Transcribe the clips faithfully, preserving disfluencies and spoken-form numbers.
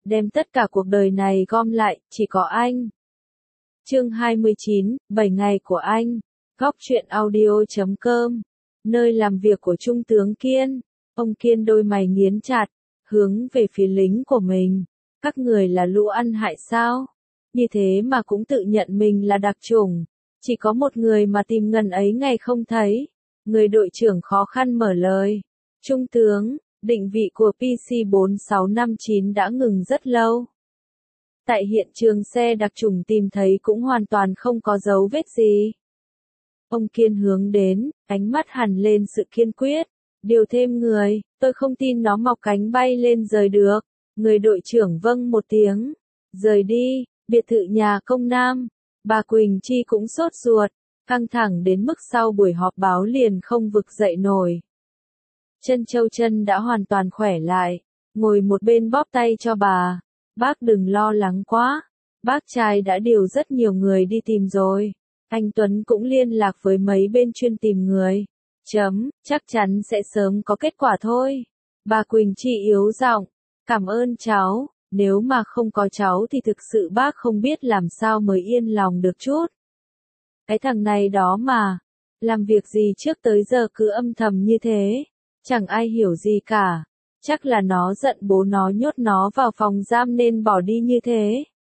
đem tất cả cuộc đời này gom lại, chỉ có anh. Chương hai mươi chín, bảy ngày của anh. Góc truyện audio chấm com. Nơi làm việc của Trung tướng Kiên. Ông Kiên đôi mày nghiến chặt, hướng về phía lính của mình. Các người là lũ ăn hại sao? Như thế mà cũng tự nhận mình là đặc chủng. Chỉ có một người mà tìm ngần ấy ngày không thấy. Người đội trưởng khó khăn mở lời. Trung tướng, định vị của P C bốn sáu năm chín đã ngừng rất lâu. Tại hiện trường xe đặc trùng tìm thấy cũng hoàn toàn không có dấu vết gì. Ông Kiên hướng đến, ánh mắt hằn lên sự kiên quyết. Điều thêm người, tôi không tin nó mọc cánh bay lên rời được. Người đội trưởng vâng một tiếng. Rời đi, biệt thự nhà công Nam. Bà Quỳnh Chi cũng sốt ruột, căng thẳng đến mức sau buổi họp báo liền không vực dậy nổi. Trân Châu Trân đã hoàn toàn khỏe lại, ngồi một bên bóp tay cho bà. Bác đừng lo lắng quá, bác trai đã điều rất nhiều người đi tìm rồi. Anh Tuấn cũng liên lạc với mấy bên chuyên tìm người. Chấm, chắc chắn sẽ sớm có kết quả thôi. Bà Quỳnh Chi yếu giọng, cảm ơn cháu, nếu mà không có cháu thì thực sự bác không biết làm sao mới yên lòng được chút. Cái thằng này đó mà, làm việc gì trước tới giờ cứ âm thầm như thế, chẳng ai hiểu gì cả. Chắc là nó giận bố nó nhốt nó vào phòng giam nên bỏ đi như thế.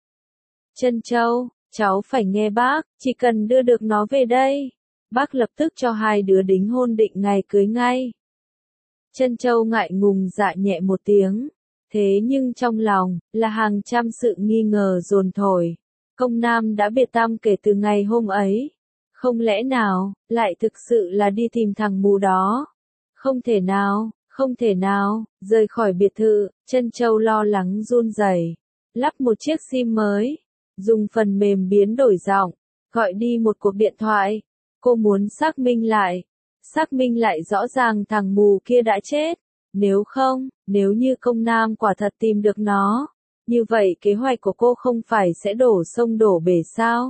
Trân Châu, cháu phải nghe bác, chỉ cần đưa được nó về đây. Bác lập tức cho hai đứa đính hôn định ngày cưới ngay. Trân Châu ngại ngùng dạ nhẹ một tiếng. Thế nhưng trong lòng, là hàng trăm sự nghi ngờ dồn thổi. Công Nam đã biệt tăm kể từ ngày hôm ấy. Không lẽ nào, lại thực sự là đi tìm thằng mù đó? Không thể nào. Không thể nào, rời khỏi biệt thự, Trân Châu lo lắng run rẩy, lắp một chiếc sim mới, dùng phần mềm biến đổi giọng, gọi đi một cuộc điện thoại. Cô muốn xác minh lại, xác minh lại rõ ràng thằng mù kia đã chết. Nếu không, nếu như công Nam quả thật tìm được nó, như vậy kế hoạch của cô không phải sẽ đổ sông đổ bể sao?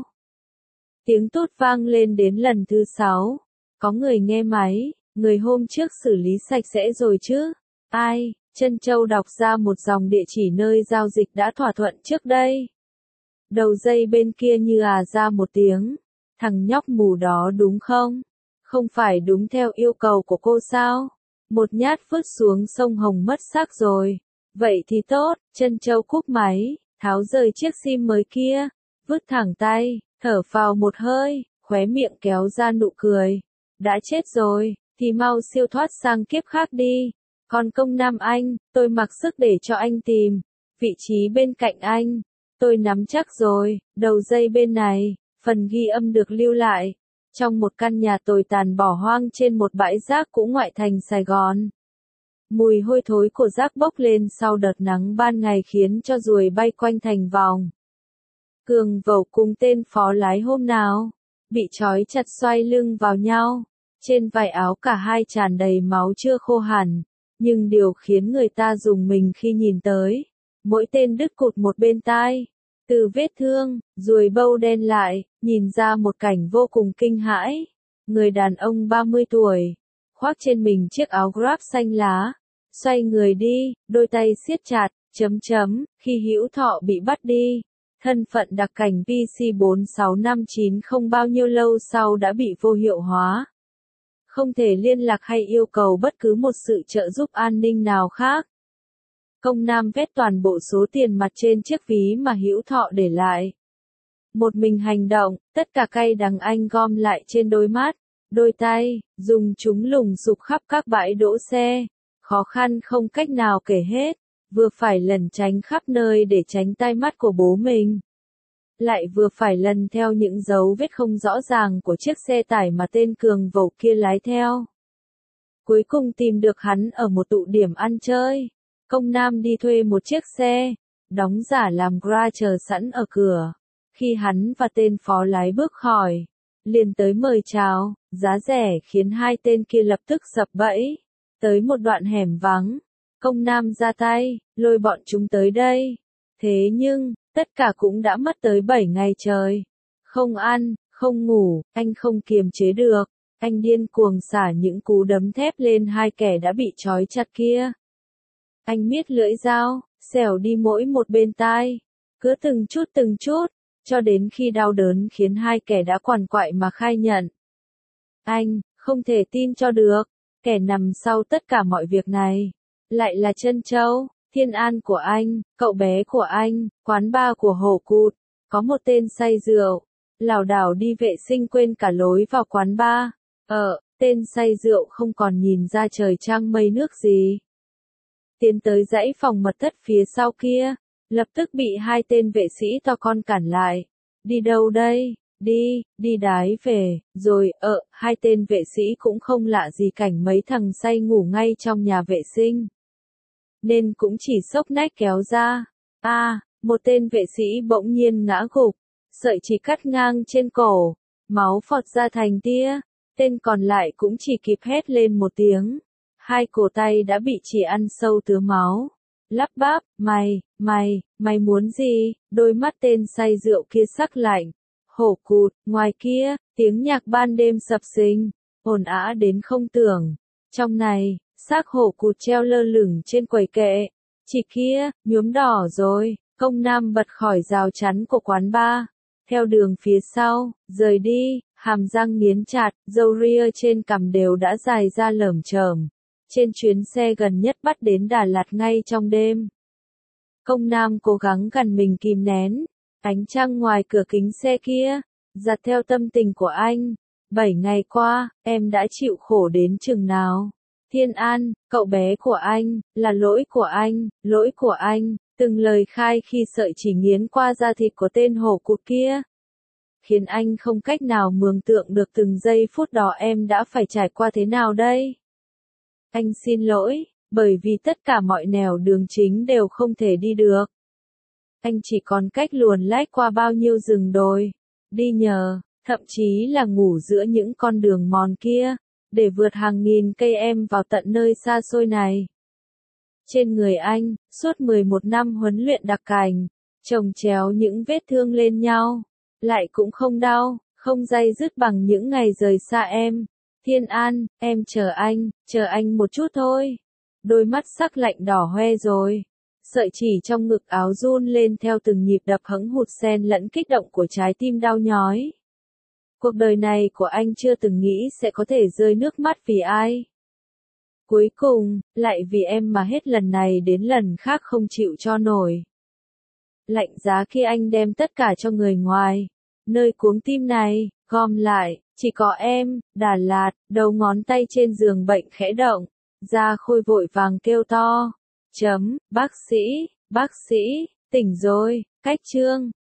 Tiếng tút vang lên đến lần thứ sáu, có người nghe máy. Người hôm trước xử lý sạch sẽ rồi chứ? Ai? Trân Châu đọc ra một dòng địa chỉ nơi giao dịch đã thỏa thuận trước đây. Đầu dây bên kia như à ra một tiếng. Thằng nhóc mù đó đúng không? Không phải đúng theo yêu cầu của cô sao? Một nhát vứt xuống sông Hồng mất xác rồi. Vậy thì tốt, Trân Châu cúp máy, tháo rời chiếc sim mới kia, vứt thẳng tay, thở phào một hơi, khóe miệng kéo ra nụ cười. Đã chết rồi. Thì mau siêu thoát sang kiếp khác đi. Còn công Nam anh, tôi mặc sức để cho anh tìm. Vị trí bên cạnh anh, tôi nắm chắc rồi. Đầu dây bên này, phần ghi âm được lưu lại. Trong một căn nhà tồi tàn bỏ hoang trên một bãi rác cũ ngoại thành Sài Gòn. Mùi hôi thối của rác bốc lên sau đợt nắng ban ngày khiến cho ruồi bay quanh thành vòng. Cường Vẩu cùng tên phó lái hôm nào, bị trói chặt xoay lưng vào nhau. Trên vải áo cả hai tràn đầy máu chưa khô hẳn, nhưng điều khiến người ta rùng mình khi nhìn tới, mỗi tên đứt cụt một bên tai. Từ vết thương, ruồi bâu đen lại, nhìn ra một cảnh vô cùng kinh hãi. Người đàn ông ba mươi tuổi, khoác trên mình chiếc áo grab xanh lá, xoay người đi, đôi tay siết chặt, chấm chấm, khi Hữu Thọ bị bắt đi. Thân phận đặc cảnh P C bốn sáu năm chín không bao nhiêu lâu sau đã bị vô hiệu hóa. Không thể liên lạc hay yêu cầu bất cứ một sự trợ giúp an ninh nào khác. Công Nam vét toàn bộ số tiền mặt trên chiếc ví mà Hữu Thọ để lại. Một mình hành động, tất cả cay đắng anh gom lại trên đôi mắt, đôi tay, dùng chúng lùng sục khắp các bãi đỗ xe. Khó khăn không cách nào kể hết, vừa phải lẩn tránh khắp nơi để tránh tai mắt của bố mình. Lại vừa phải lần theo những dấu vết không rõ ràng của chiếc xe tải mà tên Cường Vẩu kia lái theo. Cuối cùng tìm được hắn ở một tụ điểm ăn chơi. Công Nam đi thuê một chiếc xe, đóng giả làm Grab chờ sẵn ở cửa. Khi hắn và tên phó lái bước khỏi, liền tới mời chào, giá rẻ khiến hai tên kia lập tức sập bẫy. Tới một đoạn hẻm vắng, Công Nam ra tay, lôi bọn chúng tới đây. Thế nhưng, tất cả cũng đã mất tới bảy ngày trời. Không ăn, không ngủ, anh không kiềm chế được. Anh điên cuồng xả những cú đấm thép lên hai kẻ đã bị trói chặt kia. Anh miết lưỡi dao, xẻo đi mỗi một bên tai, cứ từng chút từng chút, cho đến khi đau đớn khiến hai kẻ đã quằn quại mà khai nhận. Anh, không thể tin cho được, kẻ nằm sau tất cả mọi việc này, lại là Trân Châu, Thiên An của anh, cậu bé của anh, quán bar của Hổ Cụt, có một tên say rượu, lảo đảo đi vệ sinh quên cả lối vào quán bar. Ờ, tên say rượu không còn nhìn ra trời trăng mây nước gì. Tiến tới dãy phòng mật thất phía sau kia, lập tức bị hai tên vệ sĩ to con cản lại. Đi đâu đây? Đi, đi đái về, rồi, ờ, hai tên vệ sĩ cũng không lạ gì cảnh mấy thằng say ngủ ngay trong nhà vệ sinh. Nên cũng chỉ xốc nách kéo ra. À, một tên vệ sĩ bỗng nhiên ngã gục, sợi chỉ cắt ngang trên cổ, máu phọt ra thành tia, tên còn lại cũng chỉ kịp hét lên một tiếng. Hai cổ tay đã bị chỉ ăn sâu tứa máu. Lắp bắp, mày, mày, mày muốn gì? Đôi mắt tên say rượu kia sắc lạnh. Hổ Cụt, ngoài kia, tiếng nhạc ban đêm sập sình, ồn ào đến không tưởng. Trong này, xác Hổ Cụt treo lơ lửng trên quầy kệ. Chỉ kia, nhuốm đỏ rồi, công nam bật khỏi rào chắn của quán bar. Theo đường phía sau, rời đi, hàm răng nghiến chặt, râu ria trên cằm đều đã dài ra lởm chởm. Trên chuyến xe gần nhất bắt đến Đà Lạt ngay trong đêm. Công nam cố gắng gằn mình kìm nén. Ánh trăng ngoài cửa kính xe kia, dạt theo tâm tình của anh. Bảy ngày qua, em đã chịu khổ đến chừng nào? Thiên An, cậu bé của anh, là lỗi của anh, lỗi của anh. Từng lời khai khi sợi chỉ nghiến qua da thịt của tên Hổ Cụt kia, khiến anh không cách nào mường tượng được từng giây phút đó em đã phải trải qua thế nào đây. Anh xin lỗi, bởi vì tất cả mọi nẻo đường chính đều không thể đi được. Anh chỉ còn cách luồn lách qua bao nhiêu rừng đồi, đi nhờ, thậm chí là ngủ giữa những con đường mòn kia, để vượt hàng nghìn cây em vào tận nơi xa xôi này. Trên người anh, suốt mười một năm huấn luyện đặc cành, chồng chéo những vết thương lên nhau, lại cũng không đau, không day dứt bằng những ngày rời xa em. Thiên An, em chờ anh, chờ anh một chút thôi. Đôi mắt sắc lạnh đỏ hoe rồi. Sợi chỉ trong ngực áo run lên theo từng nhịp đập hững hụt xen lẫn kích động của trái tim đau nhói. Cuộc đời này của anh chưa từng nghĩ sẽ có thể rơi nước mắt vì ai. Cuối cùng, lại vì em mà hết lần này đến lần khác không chịu cho nổi. Lạnh giá khi anh đem tất cả cho người ngoài. Nơi cuống tim này, gom lại, chỉ có em, Đà Lạt, đầu ngón tay trên giường bệnh khẽ động. Da Khôi vội vàng kêu to. Chấm, bác sĩ, bác sĩ, tỉnh rồi, cách chương.